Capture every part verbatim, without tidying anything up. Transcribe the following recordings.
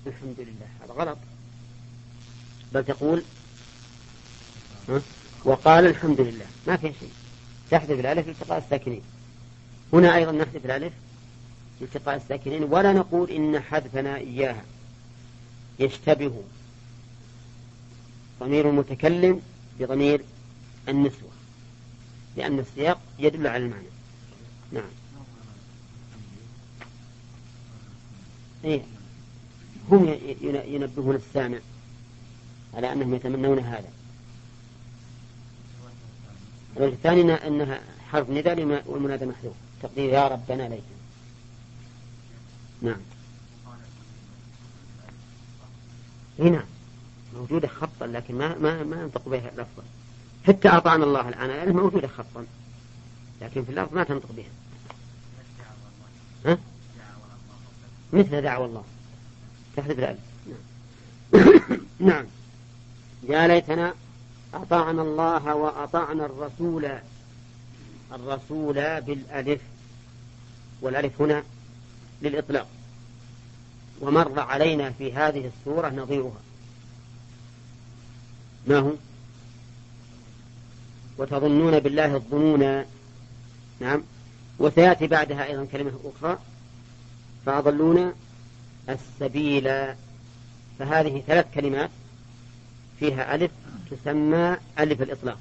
الحمد لله، هذا غلط، بل تقول وقال الحمد لله، ما في شيء، تحذف الألف لالتقاء الساكنين. هنا أيضا نحذف الألف لالتقاء الساكنين، ولا نقول إن حذفنا إياها يشتبه ضمير المتكلم بضمير النسوة، لأن السياق يدل على المعنى. نعم. إيه؟ هم ينبهون السامع على أنهم يتمنون هذا. الثاني أنها حرف نداء والمنادى محذوف، تقدير يا ربنا ليت. نعم. هنا موجودة خطا، لكن ما ما ما ينطق بها لفظا. حتى أطعنا الله الآن الألف موجودة خطا، لكن في اللفظ ما تنطق بها. ها؟ مثل دعوة الله تحذف الألف. نعم. نعم. يا ليتنا أطعنا الله وأطعنا الرسول، الرسول بالألف، والألف هنا للإطلاق. ومر علينا في هذه السورة نظيرها، ما هو؟ وتظنون بالله الظنون. نعم. وسيأتي بعدها أيضا كلمة أخرى، فأضلون السبيل. فهذه ثلاث كلمات فيها ألف تسمى ألف الإطلاق،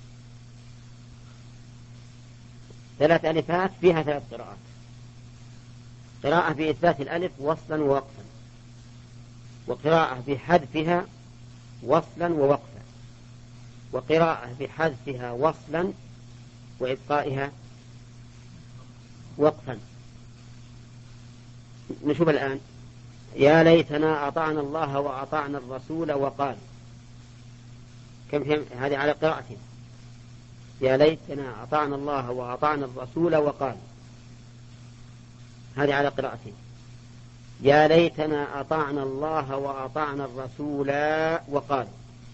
ثلاث ألفات فيها ثلاث قراءات: قراءة بإثبات الألف وصلا ووقفا، وقراءة بحذفها وصلا ووقفا، وقراءة بحذفها وصلا وإبقائها وقفا. نشوف الآن. يا ليتنا أطعنا الله وأطعنا الرسول وقال، كم هذه على قراءتين؟ يا ليتنا أطعنا الله وأطعنا الرسول وقال، هذه على قراءتين. يا ليتنا أطعنا الله وأطعنا الرسول وقال،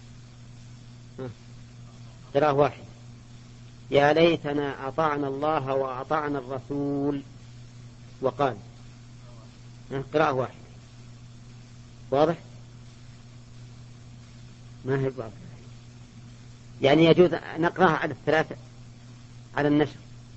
قراءة واحدة. يا ليتنا أطعنا الله وأطعنا الرسول وقال، قراءة واحدة. واضح؟ ما هي واضح؟ يعني يجوز نقرأها على الثلاثة على النشر.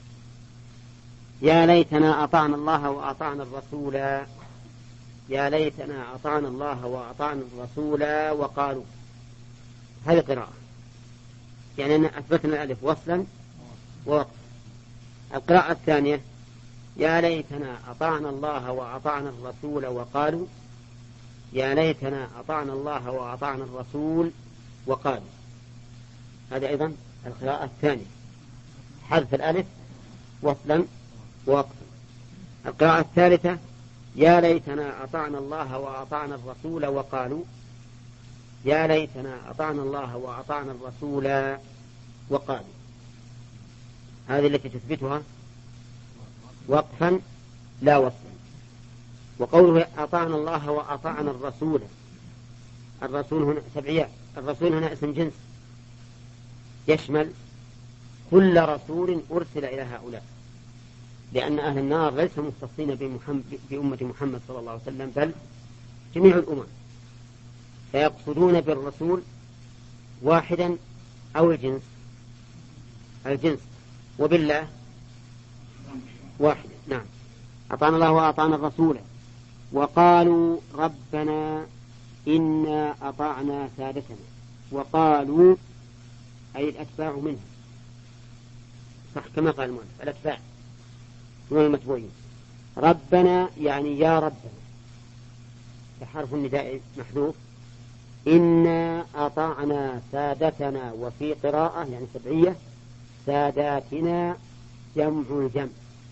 يا ليتنا أطعنا الله وأطعنا الرسول، يا ليتنا أطعنا الله وأطعنا الرسول وقالوا، هذه قراءة، يعني أن أثبتنا الألف وصلا ووقف. القراءة الثانية: يا ليتنا أطعنا الله وأطعنا الرسول وقالوا، يا ليتنا أطعنا الله وأطعنا الرسول وقالوا. هذا أيضا القراءة الثانية، حذف الألف وصلا ووقفا. القراءة الثالثة: يا ليتنا أطعنا الله وأطعنا الرسول وقالوا، يا ليتنا أطعنا الله وأطعنا الرسول وقالوا. هذه التي تثبتها وقفا لا وصلا. وقوله أطعنا الله وأطعنا الرسول، الرسول هنا سبعيات، الرسول هنا اسم جنس يشمل كل رسول أرسل إلى هؤلاء، لأن أهل النار ليسوا مختصين بأمة محمد صلى الله عليه وسلم، بل جميع الأمم، فيقصدون بالرسول واحدا أو الجنس الجنس وبالله واحدا. نعم. أطعنا الله وأطعنا الرسول وقالوا ربنا إنا أطعنا سادتنا. وقالوا أي الأتباع منهم، صح كما قال المؤلف، الأتباع من المتبوعين. ربنا يعني يا ربنا، حرف النداء محذوف. إنا أطعنا سادتنا، وفي قراءة يعني سبعية ساداتنا جمع الجمع.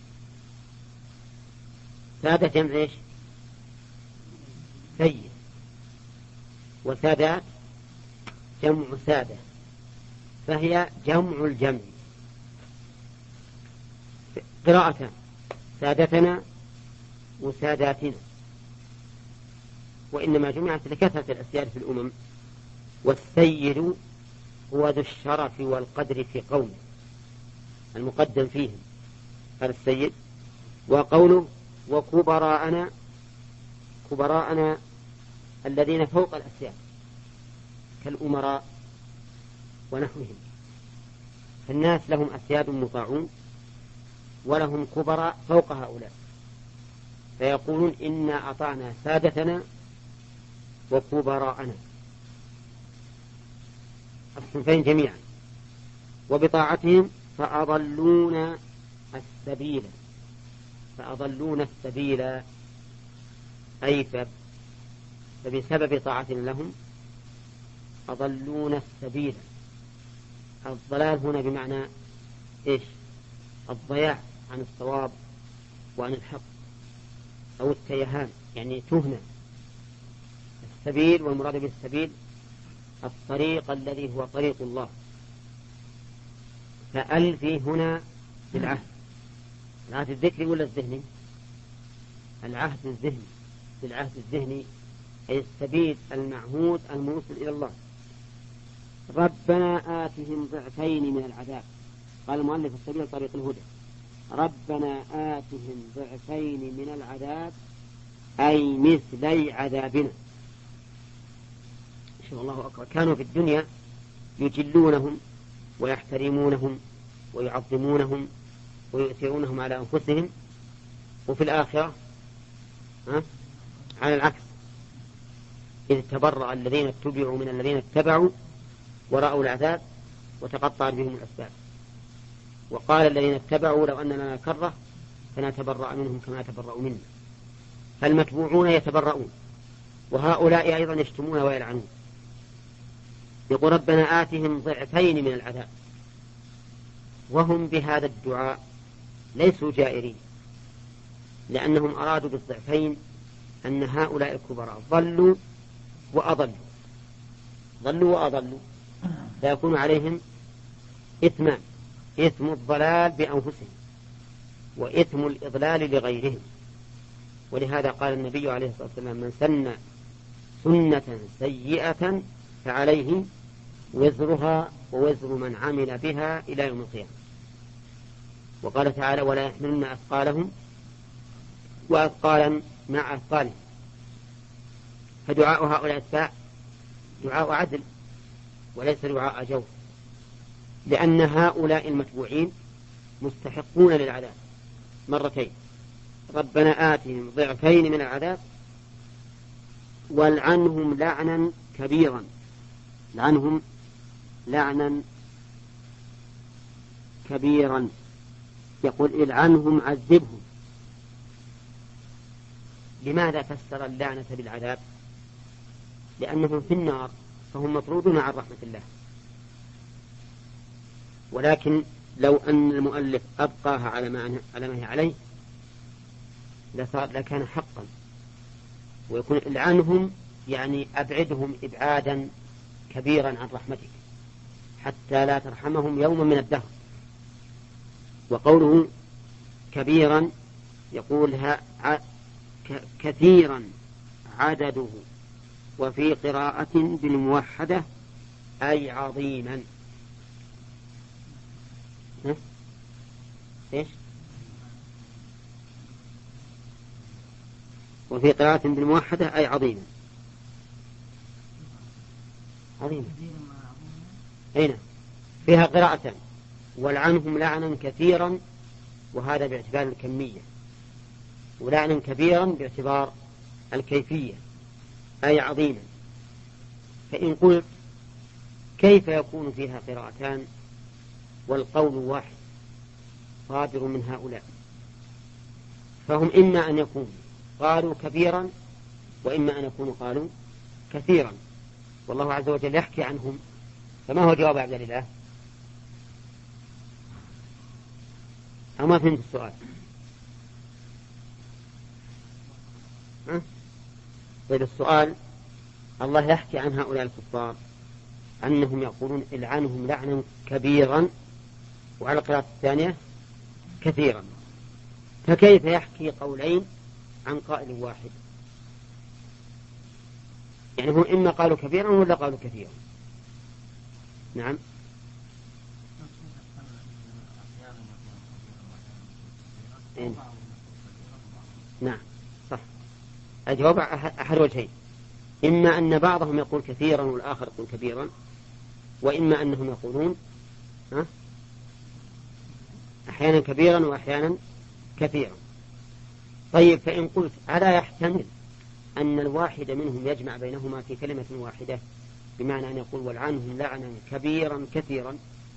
سادة جمع إيش؟ سيد. وسادات جمع سادة، فهي جمع الجمع. قراءة سادتنا وساداتنا، وإنما جمعت لكثرة الأسياد في الأمم. والسيد هو ذو الشرف والقدر في قومه، المقدم فيهم، هذا السيد. وقوله وكبراءنا، كبراءنا الذين فوق الأسياد كالأمراء ونحوهم. فالناس لهم أسياد مطاعون ولهم كبراء فوق هؤلاء، فيقولون إنا أطعنا سادتنا وكبراءنا الصنفين جميعا، وبطاعتهم فأضلون السبيل فأضلون السبيل أي فبسبب طاعتنا لهم أضلون السبيل. الضلال هنا بمعنى إيش؟ الضياع عن الصواب وعن الحق أو التيهان، يعني تهنى. السبيل والمراد بالسبيل الطريق الذي هو طريق الله. فأل في هنا بالعهد، العهد الذكري ولا الذهني؟ العهد الذهني، بالعهد الذهني أي السبيل المعهود الموصل إلى الله. ربنا آتهم ضعفين من العذاب، قال المؤلف السبيل طريق الهدى. ربنا آتهم ضعفين من العذاب أي مثلي عذابنا. شاء الله أكبر. كانوا في الدنيا يجلونهم ويحترمونهم ويعظمونهم ويؤثرونهم على أنفسهم، وفي الآخرة ها؟ على العكس، إذ تبرأ الذين اتبعوا من الذين اتبعوا ورأوا العذاب وتقطعت بهم الأسباب. وقال الذين اتبعوا لو أن لنا كرة فنتبرأ منهم كما تبرأوا منا. فالمتبوعون يتبرؤون، وهؤلاء أيضا يشتمون ويلعنون. يقول ربنا آتهم ضعفين من العذاب، وهم بهذا الدعاء ليسوا جائرين، لأنهم أرادوا بالضعفين أن هؤلاء الكبراء ضلوا وأضلوا ضلوا وأضلوا فيكون عليهم إثمان: إثم الضلال بأنفسهم وإثم الإضلال لغيرهم. ولهذا قال النبي عليه الصلاة والسلام: من سن سنة سيئة فعليه وزرها ووزر من عمل بها إلى يوم القيامة. وقال تعالى: ولا يحملن أثقالهم وأثقالا مع أثقالهم. فدعاء هؤلاء الساعة دعاء عدل وليس دعاء جور، لأن هؤلاء المتبوعين مستحقون للعذاب مرتين: ربنا آتهم ضعفين من العذاب والعنهم لعنا كبيرا. لعنهم لعنا كبيرا، يقول العنهم عذبهم. لماذا فسر اللعنة بالعذاب؟ لأنهم في النار فهم مطرودون عن رحمة الله. ولكن لو أن المؤلف أبقاها على ما هي عليه لصار لكان حقا، ويكون العنهم يعني أبعدهم إبعادا كبيرا عن رحمتك حتى لا ترحمهم يوما من الدهر. وقوله كبيرا يقول كثيرا عدده، وفي قراءة بالموحدة أي عظيما. إيش؟ وفي قراءة بالموحدة أي عظيما. عظيما أين فيها قراءة ولعنهم لعنا كثيرا، وهذا باعتبار الكمية، ولعنا كبيرا باعتبار الكيفية أي عظيما. فإن قلت كيف يكون فيها قراءتان والقول واحد صادر من هؤلاء؟ فهم إما أن يكونوا قالوا كبيرا وإما أن يكونوا قالوا كثيرا، والله عز وجل يحكي عنهم. فما هو جواب عبد الله؟ أو ما فهمت السؤال؟ ها؟ طيب السؤال: الله يحكي عن هؤلاء الكفار أنهم يقولون العنهم لعنا كبيرا، وعلى القراءة الثانية كثيرا، فكيف يحكي قولين عن قائل واحد؟ يعني هم إما قالوا كبيرا ولا قالوا كثيرا. نعم إن. نعم صح. الجواب أحد وجهين: إما أن بعضهم يقول كثيرا والآخر يقول كبيرا، وإما أنهم يقولون ها أحيانا كبيرا وأحيانا كثيرا. طيب، فإن قلت ألا يحتمل أن الواحد منهم يجمع بينهما في كلمة واحدة، بمعنى أن يقول والعنهم لعنا كبيرا كثيرا؟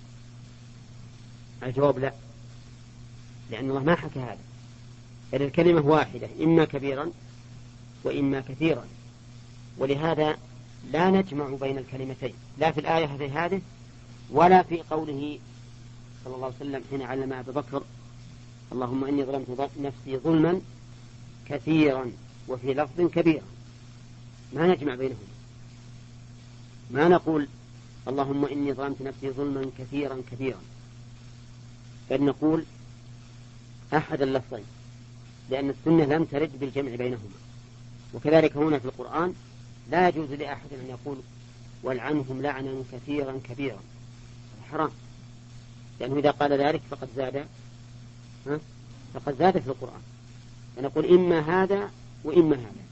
الجواب لا، لأن الله ما حكى هذا، بل الكلمة واحدة، إما كبيرا وإما كثيرا، ولهذا لا نجمع بين الكلمتين، لا في الآية هذه ولا في قوله صلى الله عليه وسلم حين علم أبي بكر اللهم إني ظلمت نفسي ظلما كثيرا وفي لفظ كبيرا، ما نجمع بينهما، ما نقول اللهم إني ظلمت نفسي ظلما كثيرا كثيرا، بل نقول أحد اللفظين، لأن السنة لم ترد بالجمع بينهما. وكذلك هنا في القرآن لا يجوز لأحد أن يقول والعنهم لعنا كثيرا كبيرا، حرام، لأنه إذا قال ذلك فقد زاد ها؟ فقد زاد في القرآن، فنقول إما هذا وإما هذا.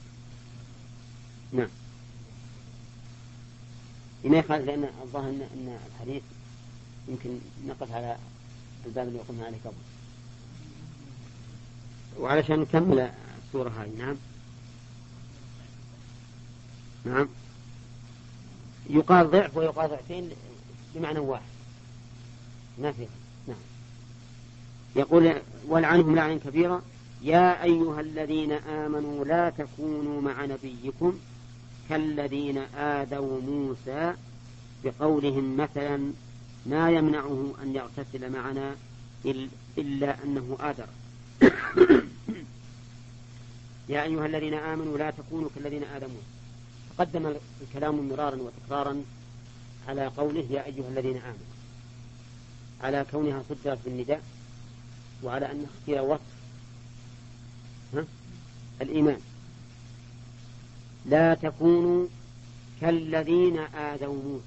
نعم، لما يخالف، لأن الظاهر أن الحديث يمكن نقف على الباب اللي وقفنا عليه قبل، وعلشان نكمل السورة هذه. نعم نعم، يقال ضعف ويقال ضعفين بمعنى واحد، ما فيه. نعم، يقول والعنهم لعنا كبيرا يا أيها الذين آمنوا لا تكونوا مع نبيكم كالذين آذوا موسى، بقولهم مثلا ما يمنعه أن يغتسل معنا إلا أنه آذر. يا أيها الذين آمنوا لا تكونوا كالذين آذوا موسى. تقدم الكلام مرارا وتكرارا على قوله يا أيها الذين آمنوا، على كونها صدرت بالنداء، وعلى أن اختيار وصف ها؟ الإيمان. لا تكونوا كالذين آذوا موسى،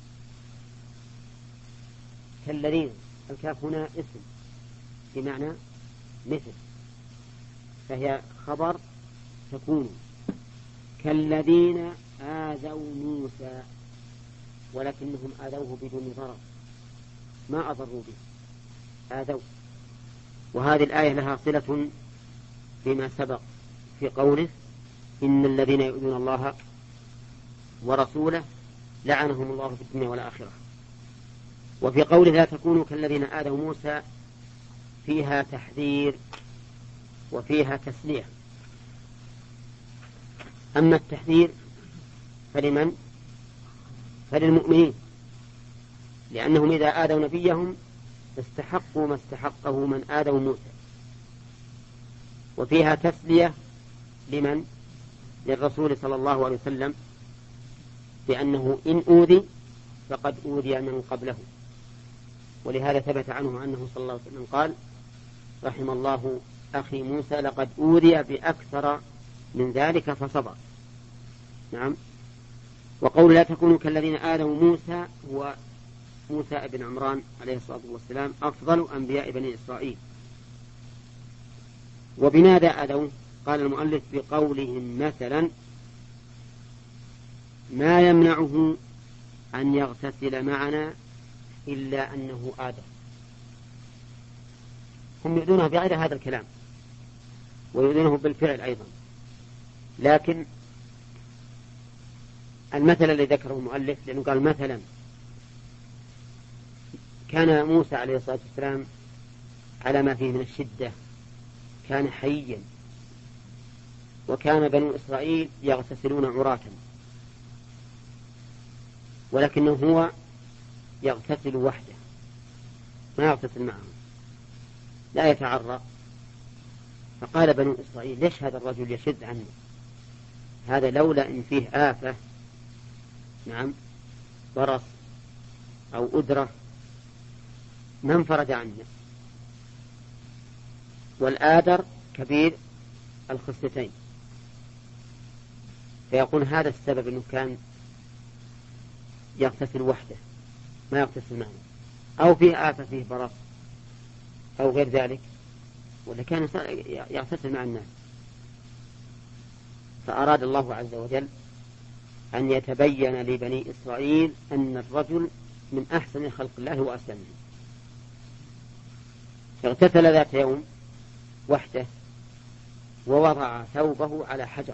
كالذين، الكاف هنا اسم بمعنى مثل، فهي خبر تكونوا كالذين آذوا موسى، ولكنهم آذوه بدون ضرر، ما أضروا به، آذوا. وهذه الآية لها صلة فيما سبق في قوله إن الذين يؤذون الله ورسوله لعنهم الله في الدنيا والآخرة. وفي قوله لا تكونوا كالذين آذوا موسى فيها تحذير وفيها تسلية. أما التحذير فلمن؟ فللمؤمنين، لأنهم إذا آذوا نبيهم استحقوا ما استحقه من آذوا موسى. وفيها تسلية لمن؟ للرسول صلى الله عليه وسلم، بأنه إن أوذي فقد أوذي من قبله. ولهذا ثبت عنه أنه صلى الله عليه وسلم قال رحم الله أخي موسى لقد أوذي بأكثر من ذلك فصبر. نعم. وقول لا تكونوا كالذين آذوا موسى هو موسى ابن عمران عليه الصلاة والسلام أفضل أنبياء بني إسرائيل. وبماذا آذوا؟ قال المؤلف بقولهم مثلا ما يمنعه أن يغتسل معنا إلا أنه آذى. هم يؤذونه بغير هذا الكلام ويؤذونه بالفعل أيضا، لكن المثل الذي ذكره المؤلف لأنه قال مثلا كان موسى عليه الصلاة والسلام على ما فيه من الشدة كان حيا، وكان بنو إسرائيل يغتسلون عراة، ولكنه هو يغتسل وحده ما يغتسل معهم، لا يتعرى. فقال بنو إسرائيل ليش هذا الرجل يشد عنه؟ هذا لولا إن فيه آفة، نعم، برص أو أدرة ما انفرد عنه. والآدر كبير الخصلتين، فيكون هذا السبب أنه كان يغتسل وحده ما يغتسل معه، أو فيه آفة فيه برص أو غير ذلك، ولا كان يغتسل مع الناس. فأراد الله عز وجل أن يتبين لبني إسرائيل أن الرجل من أحسن خلق الله وأسلمه. اغتسل ذات يوم وحده ووضع ثوبه على حجر،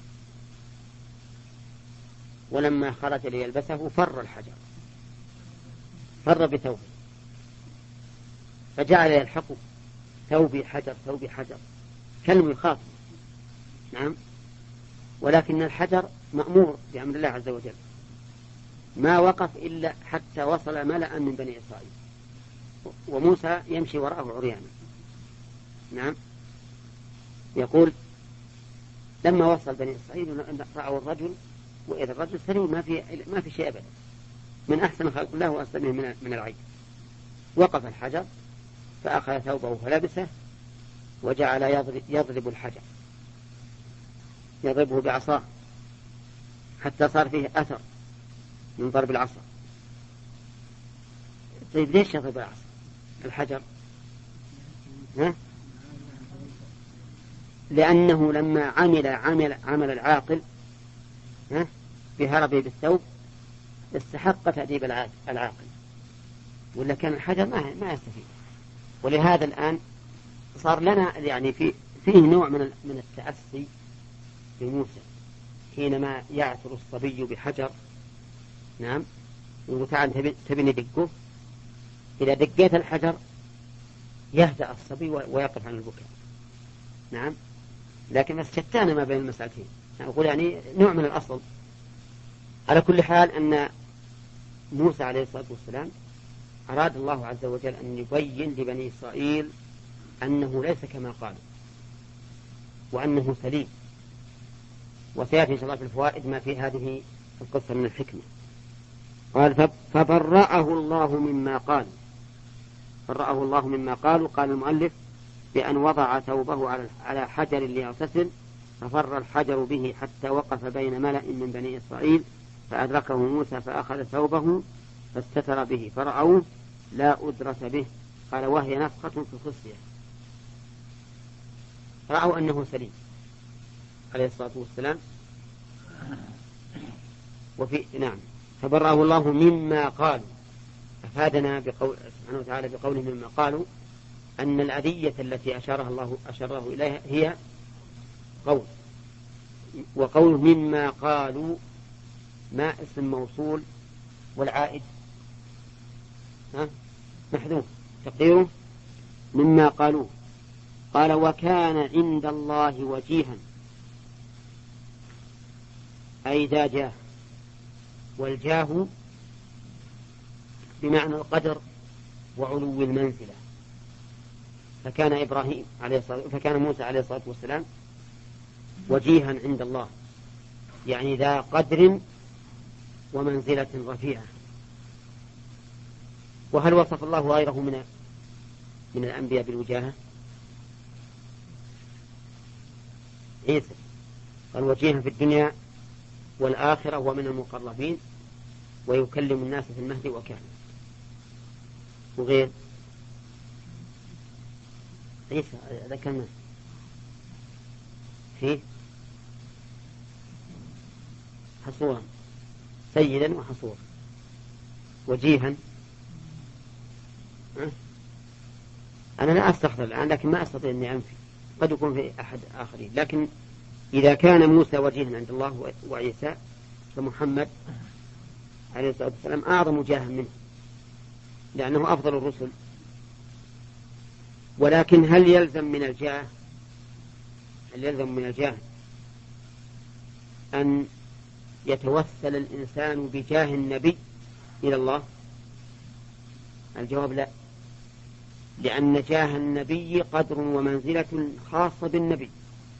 ولما خرج ليلبسه فر الحجر، فر بثوبه، فجعل يلحق ثوبي حجر ثوبي حجر كلم يخاف. نعم، ولكن الحجر مأمور بأمر الله عز وجل، ما وقف إلا حتى وصل ملأ من بني إسرائيل، وموسى يمشي وراءه عريانا. نعم، يقول لما وصل بني إسرائيل رأوا الرجل، وإذا الرجل سليم ما في ما في شيء أبدا، من أحسن خلق الله وأسلمه من من العين. وقف الحجر فأخذ ثوبه فلبسه وجعل يضرب, يضرب الحجر، يضربه بعصاه حتى صار فيه أثر من ضرب العصا. طيب ليش يضرب العصا الحجر؟ ها؟ لأنه لما عمل عمل عمل العاقل ها بهربه بالثوب استحق تأديب العاقل، ولا كان الحجر ما ما يستفيد. ولهذا الآن صار لنا يعني في فيه نوع من من التأسي بموسى حينما يعثر الصبي بحجر. نعم، وتعال تبني دقه، إذا دقيت الحجر يهدأ الصبي ويقف عن البكاء. نعم، لكن بس شتان ما بين المسألتين، أقول يعني نوع من الأصل. على كل حال أن موسى عليه الصلاة والسلام أراد الله عز وجل أن يبين لبني إسرائيل أنه ليس كما قالوا، وأنه سليم. وسيأتي إن شاء الله في الفوائد ما في هذه القصة من الحكمة. قال فبرأه الله مما قال، برأه الله مما قالوا. قال المؤلف بأن وضع ثوبه على حجر ليغتسل، ففر الحجر به حتى وقف بين ملأ من بني إسرائيل فأدركه موسى فأخذ ثوبه فاستتر به فرأوه لا أدرة به. قال وهي نفخة في الخصية، رأوا أنه سليم عليه الصلاة والسلام. وفي نعم فبرأه الله مما قالوا، أفادنا بقول سبحانه وتعالى بقوله مما قالوا أن الأذية التي أشارها الله أشاره إليها هي قول، وقول مما قالوا ما اسم موصول والعائد محذوف تقديره مما قالوا. قال وكان عند الله وجيها، أي ذا جاه، والجاه بمعنى القدر وعلو المنزلة. فكان إبراهيم عليه الصلاة فكان موسى عليه الصلاة والسلام وجيها عند الله، يعني ذا قدر ومنزلة رفيعة. وهل وصف الله غيره من من الأنبياء بالوجاهة؟ عيسى قال وجيها في الدنيا والآخرة ومن المقربين ويكلم الناس في المهد وكهلا. وغير عيسى ذكرنا فيه حصورا سيدا وحصورا وجيها. أنا لا أستخدم الآن لكن ما أستطيع أني أنفي، قد يكون في أحد آخرين. لكن إذا كان موسى وجيها عند الله وعيسى فمحمد عليه الصلاة والسلام أعظم جاها منه لأنه أفضل الرسل. ولكن هل يلزم من الجاه هل يلزم من الجاه أن يتوسل الإنسان بجاه النبي إلى الله؟ الجواب لا، لأن جاه النبي قدر ومنزلة خاصة بالنبي،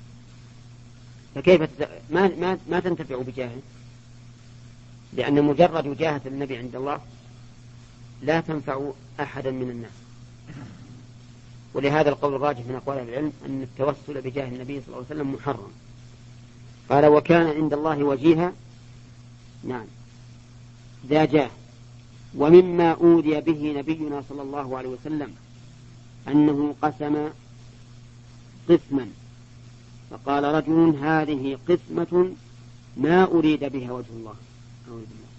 فكيف ما, ما, ما تنتفع بجاهه؟ لأن مجرد وجاهة النبي عند الله لا تنفع أحدا من الناس. ولهذا القول الراجح من أقوال العلم أن التوسل بجاه النبي صلى الله عليه وسلم محرم. قال وكان عند الله وجيها، نعم ذا جاه. ومما أوذي به نبينا صلى الله عليه وسلم أنه قسم قسما فقال رجل هذه قسمة ما أريد بها وجه الله أعوذ بالله.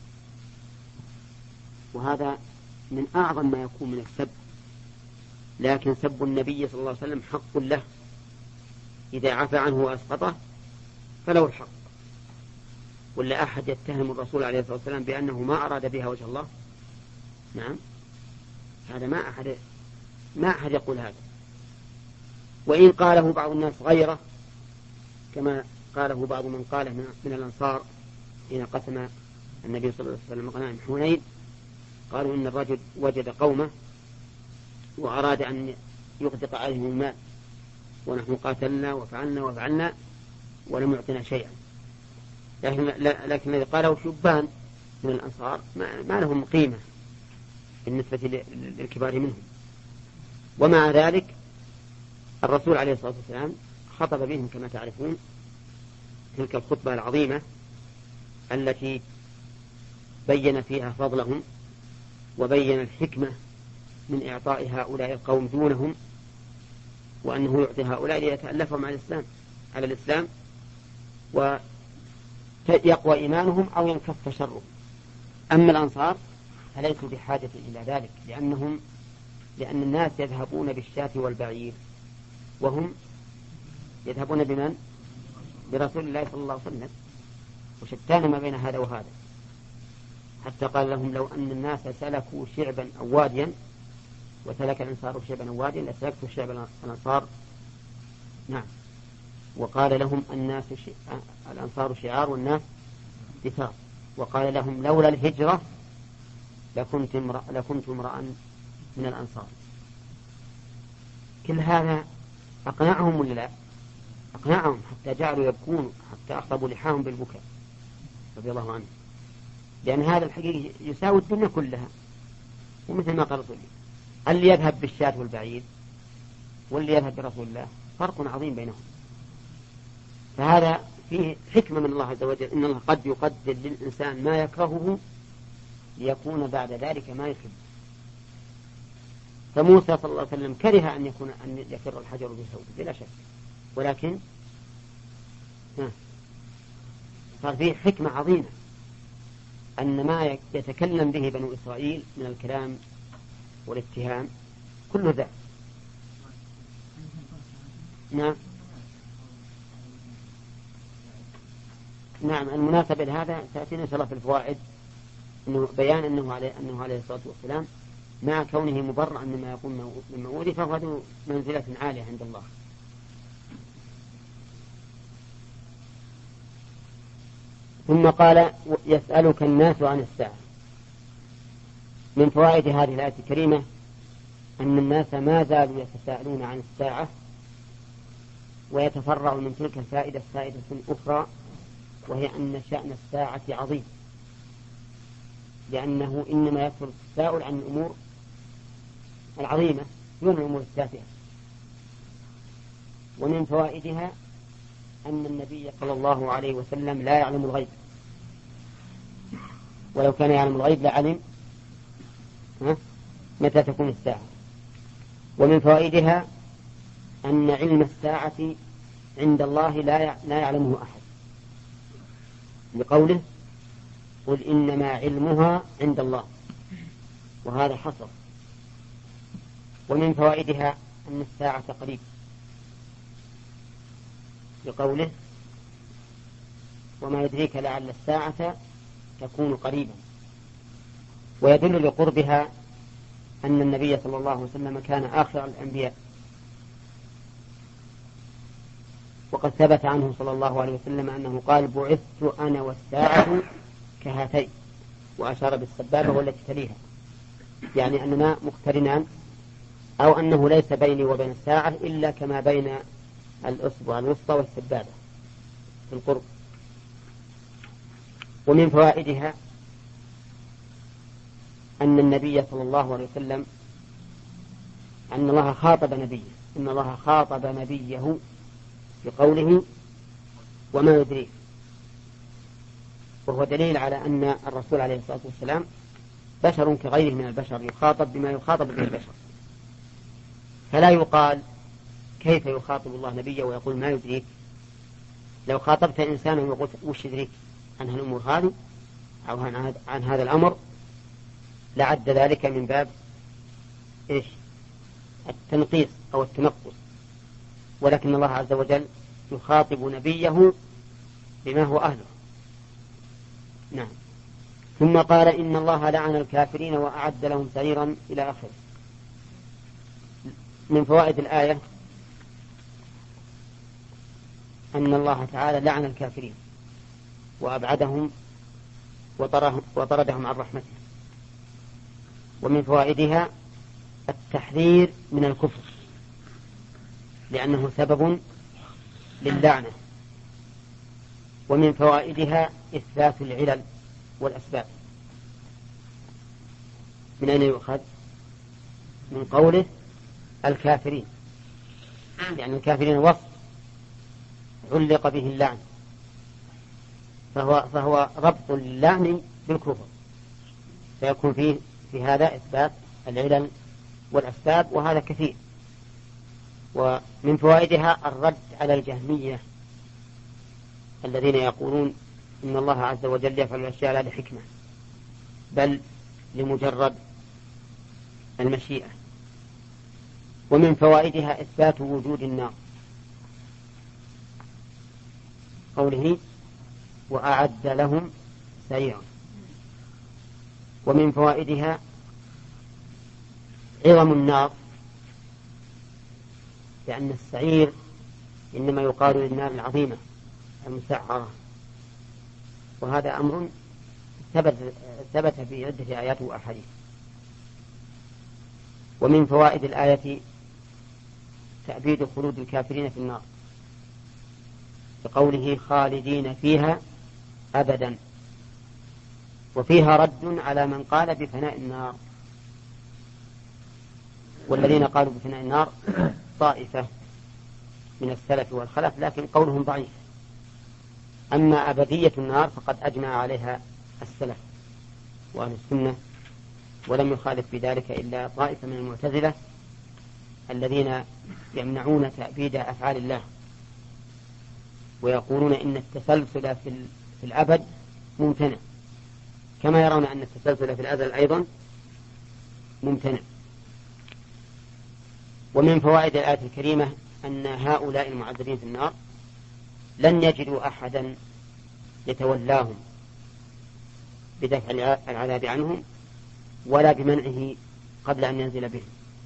وهذا من أعظم ما يكون من السب، لكن سب النبي صلى الله عليه وسلم حق له، إذا عفى عنه وأسقطه فله الحق. ولا أحد يتهم الرسول عليه الصلاة والسلام بأنه ما أراد بها وجه الله؟ نعم، هذا ما أحد ما أحد يقول هذا. وإن قاله بعض الناس غيره، كما قاله بعض من قاله من الأنصار حين قسم النبي صلى الله عليه وسلم غنائم حنين، قالوا إن الرجل وجد قومه وأراد أن يغدق عليهم المال، ونحن قاتلنا وفعلنا وفعلنا ولم يعطنا شيئا. لكن, لكن الذي قاله شبان من الأنصار ما لهم قيمة بالنسبة للكبار منهم. ومع ذلك الرسول عليه الصلاة والسلام خطب بهم كما تعرفون تلك الخطبة العظيمة التي بين فيها فضلهم وبين الحكمة من إعطاء هؤلاء القوم دونهم، وأنه يعطي هؤلاء ليتألفهم على الإسلام على الإسلام ويقوى إيمانهم أو ينكف شرهم. أما الأنصار فليسوا بحاجة إلى ذلك، لأنهم لأن الناس يذهبون بالشاة والبعير وهم يذهبون بمن؟ برسول الله صلى الله عليه وسلم، وشتان ما بين هذا وهذا. حتى قال لهم لو أن الناس سلكوا شعبا أو واديا وسلك الأنصار شعبا أو واديا لسلكتوا شعب الأنصار. نعم. وقال لهم الناس ش... الأنصار شعار والناس دثار. وقال لهم لولا الهجرة لكنت امرأ لكنت امرأ من الأنصار. كل هذا أقنعهم ولا لا؟ أقنعهم حتى جعلوا يبكون، حتى أخطبوا لحاهم بالبكاء رضي الله عنه، لأن هذا الحقيقة يساوي الدنيا كلها. ومثل ما قال رسول الله اللي يذهب بالشاة والبعيد واللي يذهب برسول الله فرق عظيم بينهم. فهذا فيه حكمة من الله عز وجل، إن الله قد يقدر للإنسان ما يكرهه ليكون بعد ذلك ما يحب. فموسى صلى الله عليه وسلم كره أن يكون أن يفر الحجر بثوبه بلا شك، ولكن صار فيه حكمة عظيمة أن ما يتكلم به بنو إسرائيل من الكلام والاتهام كل ذا. نعم نعم المناسبة لهذا تأتينا إن شاء الله في الفوائد، إنه بيان أنه عليه أنه عليه الصلاة والسلام مع كونه مبرأ مما يقول من مؤوده فهو ذو منزلة عالية عند الله. ثم قال يسألك الناس عن الساعة. من فوائد هذه الآية الكريمة أن الناس ما زالوا يتساءلون عن الساعة، ويتفرع من تلك الفائدة فائدة أخرى، وهي أن شأن الساعة عظيم، لأنه إنما يكثر التساؤل عن الأمور العظيمة دون الأمور التافهة. ومن فوائدها أن النبي صلى الله عليه وسلم لا يعلم الغيب، ولو كان يعلم الغيب لعلم متى تكون الساعة. ومن فوائدها أن علم الساعة عند الله لا يعلمه أحد، لقوله قل إنما علمها عند الله، وهذا حصر. ومن فوائدها أن الساعة قريب، لقوله وما يدريك لعل الساعة تكون قريبا. ويدل لقربها أن النبي صلى الله عليه وسلم كان آخر الأنبياء، وقد ثبت عنه صلى الله عليه وسلم أنه قال بعثت أنا والساعة كهاتين، وأشار بالسبابة والتي تليها، يعني أننا مقترنان، أو أنه ليس بيني وبين الساعة إلا كما بين الأصبع الوسطى والسبابة في القرب. ومن فوائدها أن النبي صلى الله عليه وسلم أن الله خاطب نبيه إن الله خاطب نبيه بقوله وما يدريك، وهو دليل على أن الرسول عليه الصلاة والسلام بشر كغيره من البشر، يخاطب بما يخاطب به البشر. فلا يقال كيف يخاطب الله نبيه ويقول ما يدريك، لو خاطبت إنسانا وقلت وش يدريك عن هالأمور هذه أو عن هذا الأمر لعد ذلك من باب إيش التنقيص أو التنقص، ولكن الله عز وجل يخاطب نبيه بما هو أهله. نعم. ثم قال إن الله لعن الكافرين وأعد لهم سعيرا إلى آخره. من فوائد الآية أن الله تعالى لعن الكافرين وأبعدهم وطردهم عن رحمته. ومن فوائدها التحذير من الكفر لأنه سبب للعنة. ومن فوائدها إثبات العلل والأسباب. من أين يؤخذ؟ من قوله الكافرين، يعني الكافرين وصف علق به اللعن، فهو, فهو ربط اللعن بالكفر، فيكون فيه في هذا إثبات العلل والأسباب، وهذا كثير. ومن فوائدها الرد على الجهمية الذين يقولون إن الله عز وجل يفعل الأشياء لا لحكمة بل لمجرد المشيئة. ومن فوائدها إثبات وجود النار، قوله وأعد لهم سعيرا. ومن فوائدها عظم النار، لأن السعير إنما يقال للنار العظيمة المسعرة، وهذا أمر ثبت, ثبت في عدة آيات وأحاديث. ومن فوائد الآية تأبيد خلود الكافرين في النار بقوله خالدين فيها أبدا، وفيها رد على من قال بفناء النار. والذين قالوا بفناء النار طائفة من السلف والخلف، لكن قولهم ضعيف. أما أبدية النار فقد أجمع عليها السلف وأهل السنة، ولم يخالف بذلك إلا طائفة من المعتزلة الذين يمنعون تأبيد أفعال الله، ويقولون إن التسلسل في الأبد ممتنع، كما يرون أن التسلسل في الأزل أيضا ممتنع. ومن فوائد الآية الكريمة أن هؤلاء المعذبين في النار لن يجدوا أحدا يتولاهم بدفع العذاب عنهم ولا بمنعه قبل أن ينزل بهم،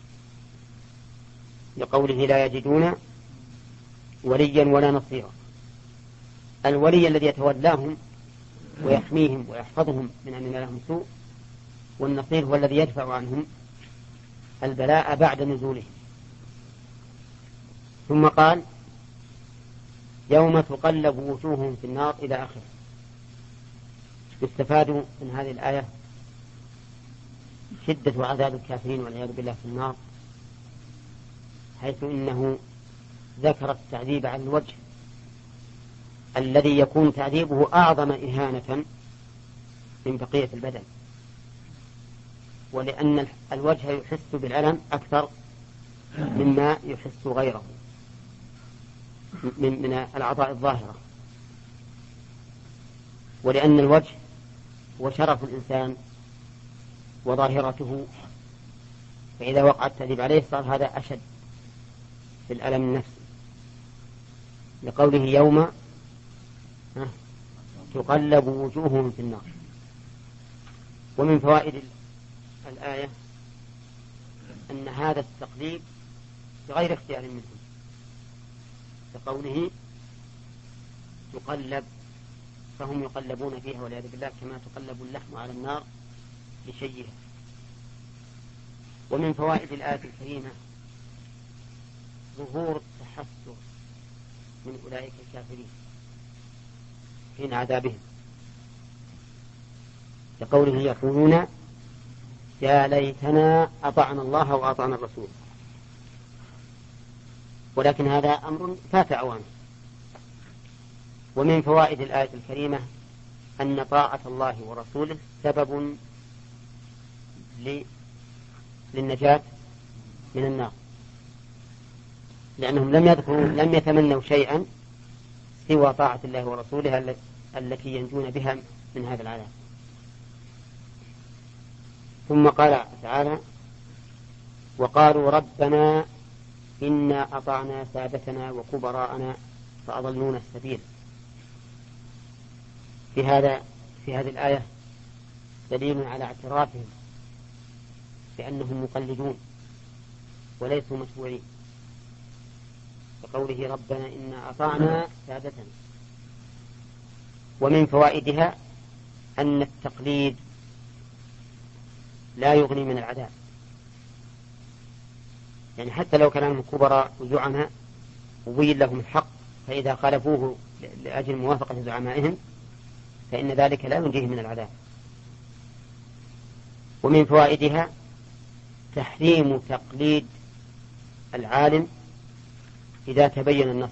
لقوله لا يجدون وليا ولا نصيرا. الولي الذي يتولاهم ويحميهم ويحفظهم من أن لهم سوء، والنصير هو الذي يدفع عنهم البلاء بعد نزوله. ثم قال يوم تقلب وجوههم في النار إلى آخره. يستفاد من هذه الآية شدة عذاب الكافرين والعياذ بالله في النار، حيث إنه ذكر التعذيب عن الوجه الذي يكون تعذيبه أعظم إهانة من بقية البدن، ولأن الوجه يحس بالألم أكثر مما يحس غيره من, من الأعضاء الظاهرة، ولأن الوجه هو شرف الإنسان وظاهرته، فإذا وقع التعذيب عليه صار هذا أشد في الألم النفسي، لقوله يوم تقلب وجوههم في النار. ومن فوائد الآية أن هذا التقليب بغير اختيار منهم، لقوله تقلب فهم يقلبون فيها والعياذ بالله كما تقلب اللحم على النار لشيها. ومن فوائد الآية الكريمة ظهور التحسر من أولئك الكافرين حين عذابهم، لقوله يقولون يا ليتنا أطعنا الله وأطعنا الرسول، ولكن هذا أمر فات أوانه. ومن فوائد الآية الكريمة أن طاعة الله ورسوله سبب للنجاة من النار، لأنهم لم يذكروا لم يتمنوا شيئا سوى طاعة الله ورسوله التي ينجون بها من هذا العذاب. ثم قال تعالى: وقالوا ربنا إنا أطعنا سادتنا وكبراءنا فأضلونا السبيل. في هذا في هذه الآية دليل على اعترافهم بأنهم مقلدون وليسوا مشروعين، بقوله ربنا إنا أطعنا سادتنا. ومن فوائدها أن التقليد لا يغني من العذاب، يعني حتى لو كانوا كبراء وزعماء وبين لهم الحق، فإذا خالفوه لأجل موافقة زعمائهم فإن ذلك لا ينجيه من العذاب. ومن فوائدها تحريم تقليد العالم إذا تبين النص.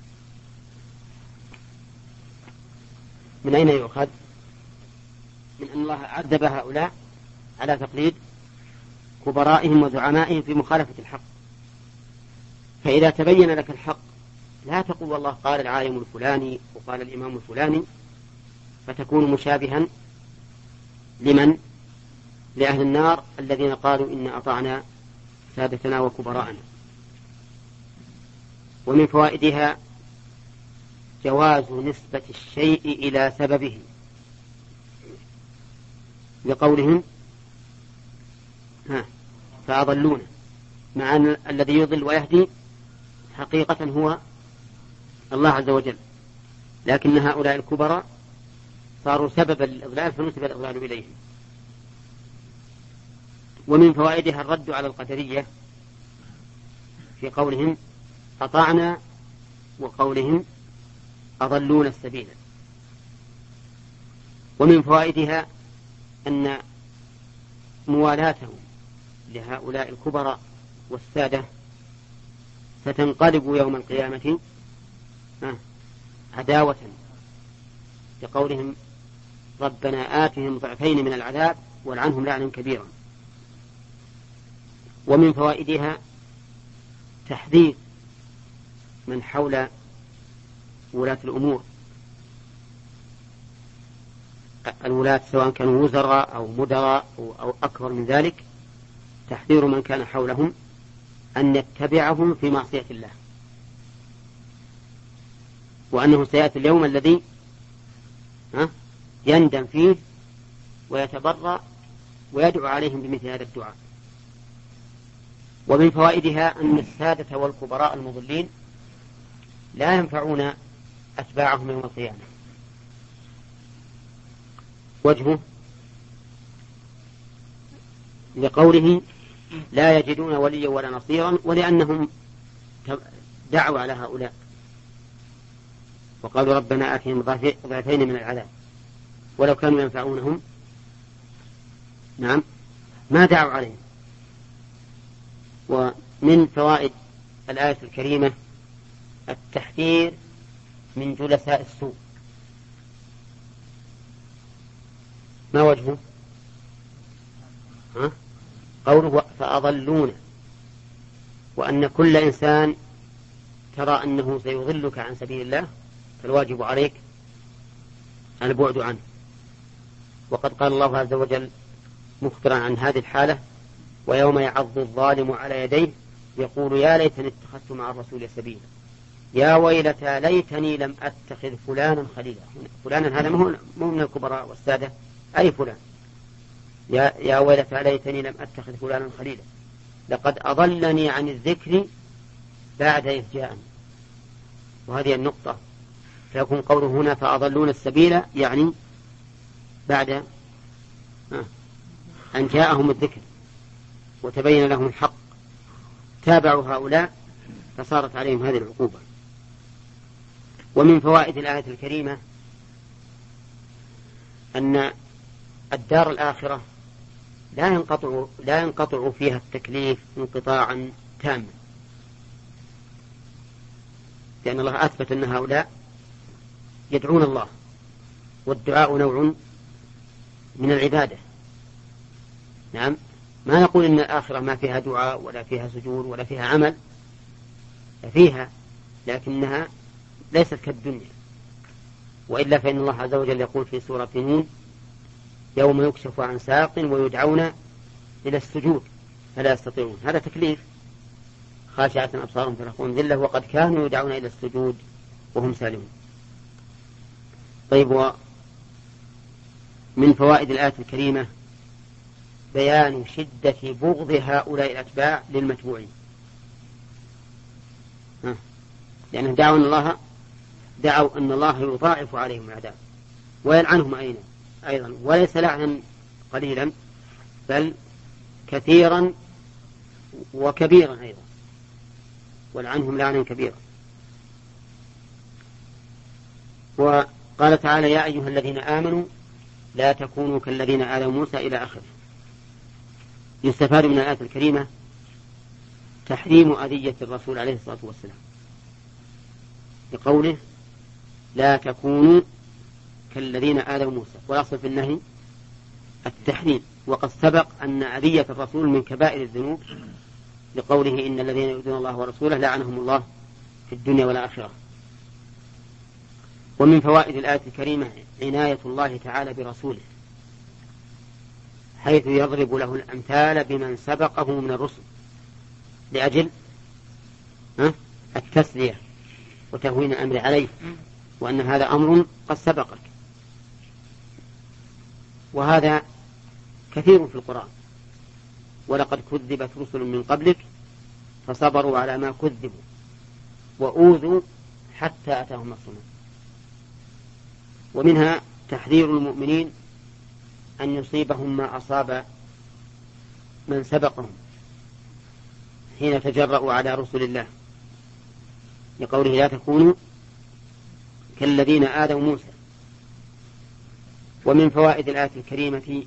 من أين يؤخذ؟ من أن الله عذب هؤلاء على تقليد كبرائهم وزعمائهم في مخالفة الحق. فإذا تبين لك الحق لا تقول والله قال العالم الفلاني وقال الإمام الفلاني، فتكون مشابها لمن؟ لأهل النار الذين قالوا إن أطعنا سادتنا وكبراءنا. ومن فوائدها جواز نسبة الشيء إلى سببه، لقولهم ها فأضلونا، مع أن الذي يضل ويهدي حقيقة هو الله عز وجل، لكن هؤلاء الكبراء صاروا سببا للإضلال فنسب الإضلال إليهم. ومن فوائدها الرد على القدرية في قولهم أطعنا وقولهم أضلون السبيل. ومن فوائدها أن موالاتهم لهؤلاء الكبراء والسادة ستنقلب يوم القيامة عداوة، لقولهم ربنا آتهم ضعفين من العذاب والعنهم لعنا كبيرا. ومن فوائدها تحذير من حول ولاة الأمور، الولاة سواء كانوا وزراء أو مدراء أو أكبر من ذلك، تحذير من كان حولهم أن يتبعهم في معصية الله، وأنه سيأتي اليوم الذي يندم فيه ويتبرأ ويدعو عليهم بمثل هذا الدعاء. ومن فوائدها أن السادة والكبراء المضلين لا ينفعون أتباعهم يوم القيامة. وجهه لقوله لا يجدون وليا ولا نصيرا، ولأنهم دعوا على هؤلاء وقالوا ربنا آتهم ضعفين من العذاب، ولو كانوا ينفعونهم نعم ما دعوا عليهم. ومن فوائد الآية الكريمة التحذير من جلساء السوء. ما وجهه؟ ها؟ قوله فأضلون، وأن كل إنسان ترى أنه سيضلك عن سبيل الله فالواجب عليك البعد عنه. وقد قال الله عز وجل مخبرا عن هذه الحالة: ويوم يعض الظالم على يديه يقول يا ليتني اتخذت مع الرسول سبيلا يا ويلتى ليتني لم أتخذ فلانا خليلا. فلانا هذا مو من الكبراء والسادة، أي فلان. يا, يا ويلتى ليتني لم أتخذ فلانا خليلا لقد أضلني عن الذكر بعد إذ جاءني. وهذه النقطة، فيكون قوله هنا فأضلون السبيل يعني بعد أن جاءهم الذكر وتبين لهم الحق تابعوا هؤلاء فصارت عليهم هذه العقوبة. ومن فوائد الآية الكريمة أن الدار الآخرة لا ينقطع لا ينقطع فيها التكليف انقطاعا تاما، لأن الله أثبت أن هؤلاء يدعون الله، والدعاء نوع من العبادة. نعم، ما نقول إن الآخرة ما فيها دعاء ولا فيها سجود ولا فيها عمل، فيها، لكنها ليست كالدنيا. وإلا فإن الله عز وجل يقول في سورة نون يوم يكشف عن ساق ويدعون إلى السجود فلا يستطيعون. هذا تكليف، خاشعة أبصارهم ترهقهم ذلة وقد كانوا يدعون إلى السجود وهم سالمون. طيب، ومن فوائد الآية الكريمة بيان شدة بغض هؤلاء الأتباع للمتبوعين، لأنهم دعوا أن الله دعوا أن الله يضاعف عليهم العذاب ويلعنهم أيضا، وليس لعنا قليلا بل كثيرا وكبيرا أيضا، ولعنهم لعنا كبيرا. وقال تعالى يا أيها الذين آمنوا لا تكونوا كالذين آذوا موسى إلى آخره. يستفاد من الآية الكريمة تحريم أذية الرسول عليه الصلاة والسلام بقوله لا تكونوا كالذين آذوا موسى، والأصل في النهي التحريم، وقد سبق أن أذية الرسول من كبائر الذنوب لقوله إن الذين يؤذون الله ورسوله لعنهم الله في الدنيا والآخرة. ومن فوائد الآية الكريمة عناية الله تعالى برسوله، حيث يضرب له الأمثال بمن سبقه من الرسل لأجل التسلية وتهوين الأمر عليه، وأن هذا أمر قد سبقك. وهذا كثير في القرآن، ولقد كذبت رسل من قبلك فصبروا على ما كذبوا وأوذوا حتى أتاهم نصرنا. ومنها تحذير المؤمنين أن يصيبهم ما أصاب من سبقهم حين تجرؤوا على رسل الله، لقوله لا تكونوا كالذين آذوا موسى. ومن فوائد الآية الكريمة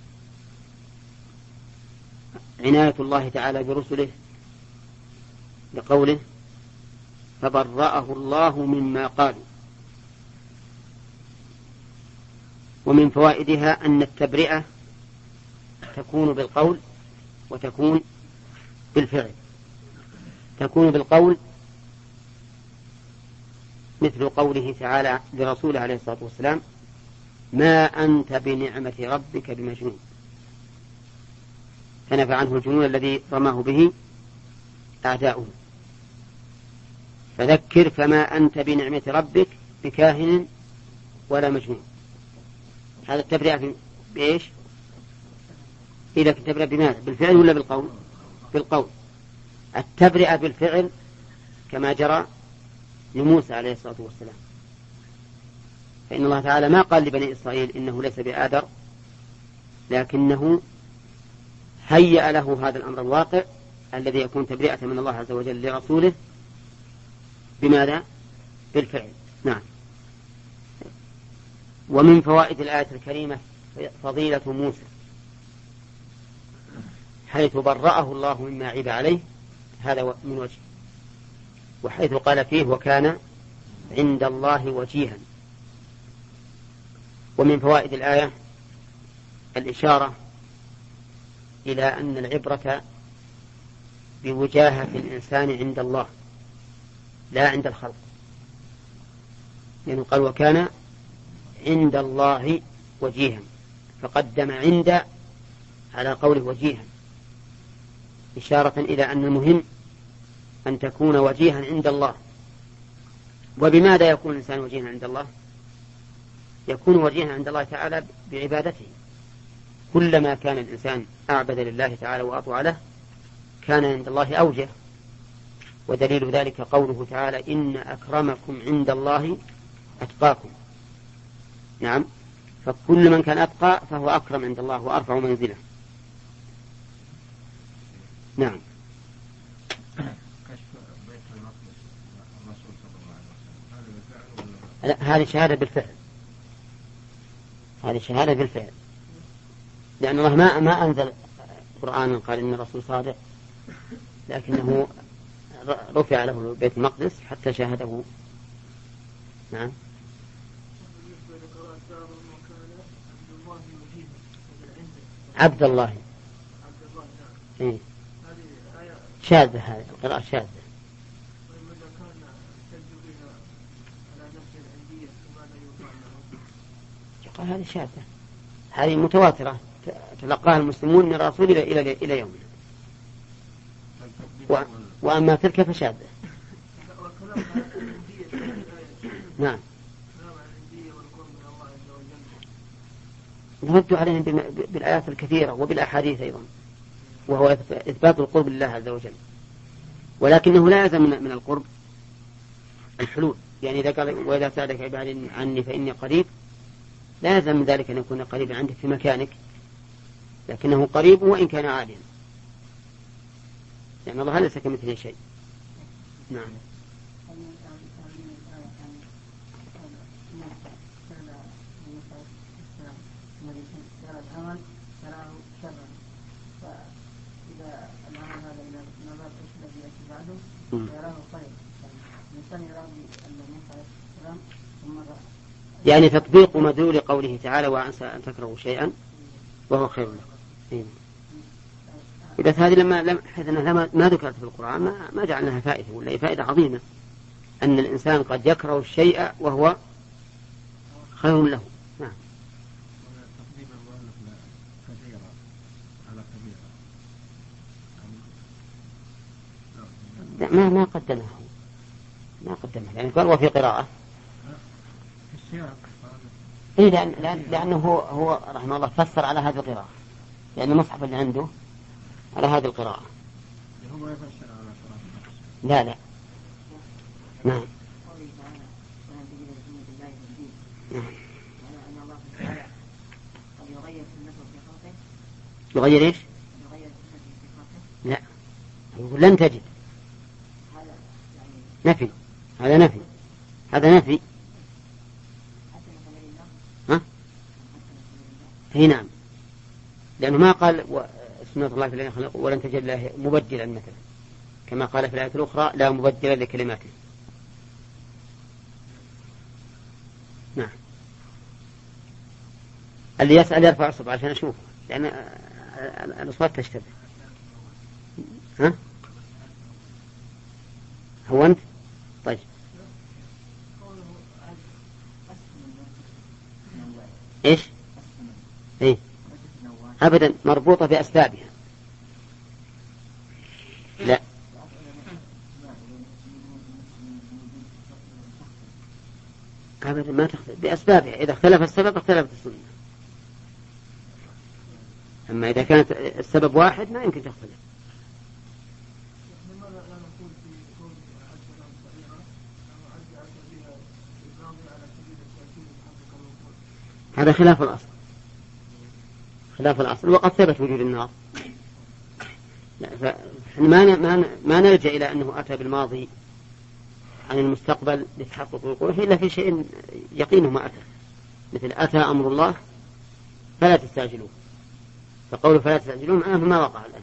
عناية الله تعالى برسله لقوله فبرأه الله مما قالوا. ومن فوائدها أن التبرئة تكون بالقول وتكون بالفعل. تكون بالقول مثل قوله تعالى لرسوله عليه الصلاة والسلام ما أنت بنعمة ربك بمجنون، فنفى عنه الجنون الذي رماه به أعداؤه. فذكر فما أنت بنعمة ربك بكاهن ولا مجنون. هذا التبرئة بإيش؟ إذا التبرئة بماذا؟ بالفعل ولا بالقول؟ بالقول. التبرئة بالفعل كما جرى لموسى عليه الصلاة والسلام، فإن الله تعالى ما قال لبني إسرائيل إنه ليس بآدر، لكنه هيأ له هذا الأمر الواقع الذي يكون تبرئة من الله عز وجل لرسوله بماذا؟ بالفعل. نعم. ومن فوائد الآية الكريمة فضيلة موسى، حيث برأه الله مما عيب عليه، هذا من وجه، وحيث قال فيه وكان عند الله وجيها. ومن فوائد الآية الإشارة إلى أن العبرة بوجاهة الإنسان عند الله لا عند الخلق، لأنه قال وكان عند الله وجيها، فقدم عند على قوله وجيها، إشارة إلى أن المهم أن تكون وجيها عند الله. وبماذا يكون الإنسان وجيها عند الله؟ يكون وجيها عند الله تعالى بعبادته. كلما كان الإنسان أعبد لله تعالى وأطوع له كان عند الله أوجه. ودليل ذلك قوله تعالى إن أكرمكم عند الله أتقاكم. نعم، فكل من كان أتقى فهو أكرم عند الله وأرفع منزله. نعم. هذه شهادة بالفعل، هذه شهادة بالفعل، لأن الله ما ما أنزل قرآن قال إن الرسول صادق، لكنه رفع له بيت المقدس حتى شاهده. نعم. عبد الله. إيه. شاذة، هذه القراءة شاذة. قال هذه شاذة، هذه متواترة تلقاها المسلمون من الرسول إلى إلى إلى يومنا، و... وأما تلك فشاذة. نعم نرد عليهم بالآيات الكثيرة وبالأحاديث أيضا، وهو إثبات القرب لله عز وجل، ولكنه لا يلزم من القرب الحلول. يعني إذا قال وإذا سألك عبادي عني فإني قريب، لا يلزم من ذلك أن يكون قريبا عندك في مكانك، لكنه قريب وإن كان عاليا، لأن يعني الله ليس كمثله شيء. نعم. يعني تطبيق مدلول قوله تعالى وعسى أن تكرهوا شيئا وهو خير لكم. إذا هذه لما لم حيث أنها ما ذكرت في القرآن ما, ما جعلناها فائدة، ولا فائدة عظيمة أن الإنسان قد يكره الشيء وهو خير له. نعم. ما ما قدمه ما قدمه يعني قال وفي قراءة. إيه لأن لأن لأنه هو هو رحمه الله فسر على هذه القراءة، لأن المصحف اللي عنده على هذه القراءة. لا لا. نعم. يغير إيش؟ لا لن تجد. نفي، هذا نفي، هذا نفي. ها؟ هي نعم، لأنه ما قال سنة الله في الذين خلقوا ولن تجد له مبدلا مثلا، كما قال في الآية الأخرى لا مبدل لكلماته. نعم. اللي يسأل يرفع الصوت عشان أشوفه، لأن الأصوات تشتبه. ها؟ هو أنت؟ طيب. إيش؟ إيه؟ أبدا، مربوطة بأسبابها. لا أبدا ما تختلف بأسبابها، إذا اختلف السبب اختلفت السنة. أما إذا كانت السبب واحد ما يمكن تختلف. هذا خلاف الأصل، خلاف الأصل، وقد ثبت وجود النار. ما ما ما نلجأ إلى أنه أتى بالماضي عن المستقبل لتحقق وقوعه إلا في شيء يقينه ما أتى، مثل أتى أمر الله فلا تستعجلوه، فقوله فلا تستعجلوه معناه ما وقع الآن.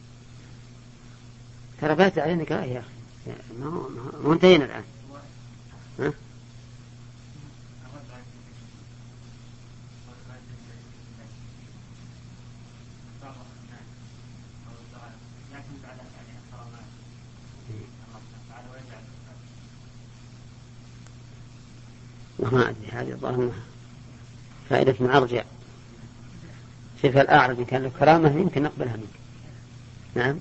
ترى فات علينا كراهة يا أخي، ما هو ما هو انتهينا الآن. ها؟ ما أدري، هذه الظاهرة فائدة معرجع. شوف الأعرج إن كان له كرامة يمكن نقبلها منك. نعم.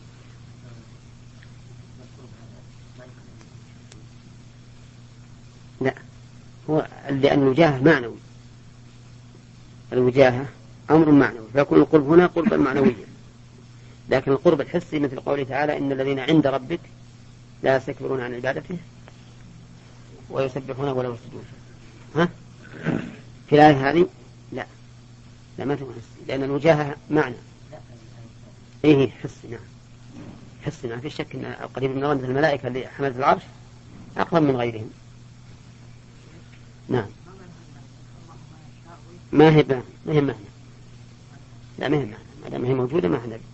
لا، هو لأن الوجاهة معنوي، الوجاهة أمر معنوي، فيكون القرب هنا قربا معنويا. لكن القرب الحسي مثل قوله تعالى إن الذين عند ربك لا يستكبرون عن عبادته ويسبحون ولا يسجدون. ها؟ في الآية هذه لا لا ما تكون حسي، لأن الوجاهة معنى. إيه حسي، نعم حسي، ما في شك أن القريب من الله مثل الملائكة اللي حملت العرش أقرب من غيرهم. نعم. ما هي ما هي معنى، لا ما هي معنى، ما دام هي موجودة ما هي